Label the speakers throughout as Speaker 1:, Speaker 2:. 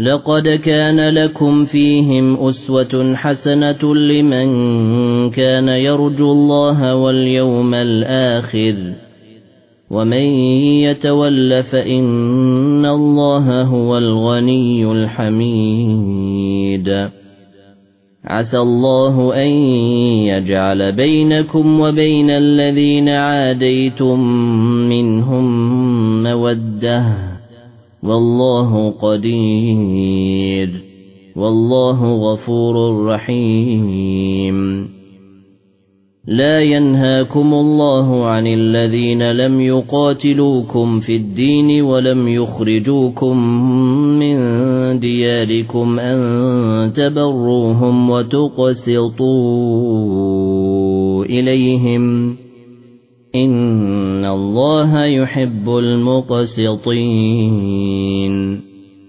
Speaker 1: لقد كان لكم فيهم أسوة حسنة لمن كان يرجو الله واليوم الآخر ومن يتول فإن الله هو الغني الحميد عسى الله أن يجعل بينكم وبين الذين عاديتم منهم مودة والله قدير والله غفور رحيم لا ينهاكم الله عن الذين لم يقاتلوكم في الدين ولم يخرجوكم من دياركم أن تبروهم وتقسطوا إليهم إن الله يحب المقسطين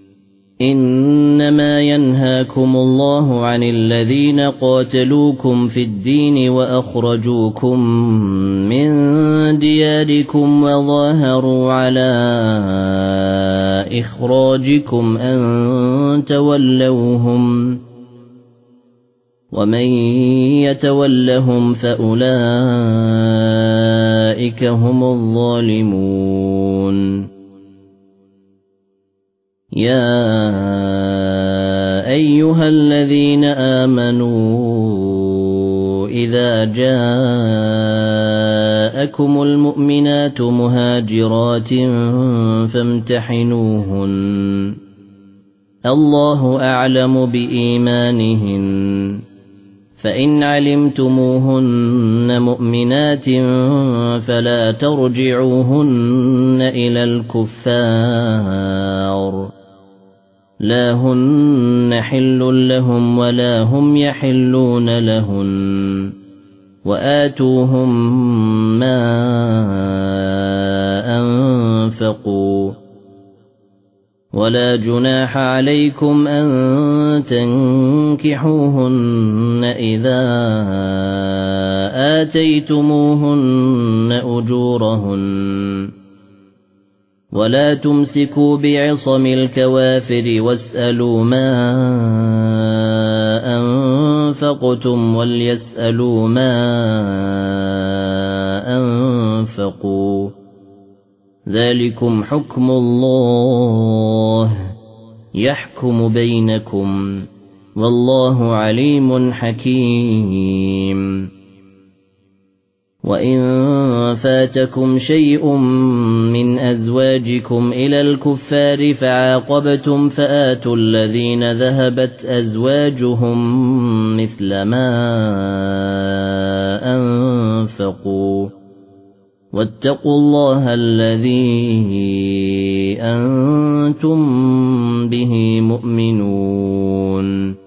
Speaker 1: إنما ينهاكم الله عن الذين قاتلوكم في الدين وأخرجوكم من دياركم وظاهروا على إخراجكم أن تولوهم ومن يتولهم فأولئك هم الظالمون يا أيها الذين آمنوا إذا جاءكم المؤمنات مهاجرات فامتحنوهن الله أعلم بإيمانهن فإن علمتموهن مؤمنات فلا ترجعوهن إلى الكفار لا هن حل لهم ولا هم يحلون لهن وآتوهم ما أنفقوا ولا جناح عليكم أن تنكحوهن إذا آتيتموهن أجورهن ولا تمسكوا بعصم الكوافر واسألوا ما أنفقتم وليسألوا ما أنفقوا ذلكم حكم الله يحكم بينكم والله عليم حكيم وإن فاتكم شيء من أزواجكم إلى الكفار فعاقبتم فآتوا الذين ذهبت أزواجهم مثل ما أنفقوا واتقوا الله الذي أنتم به مؤمنون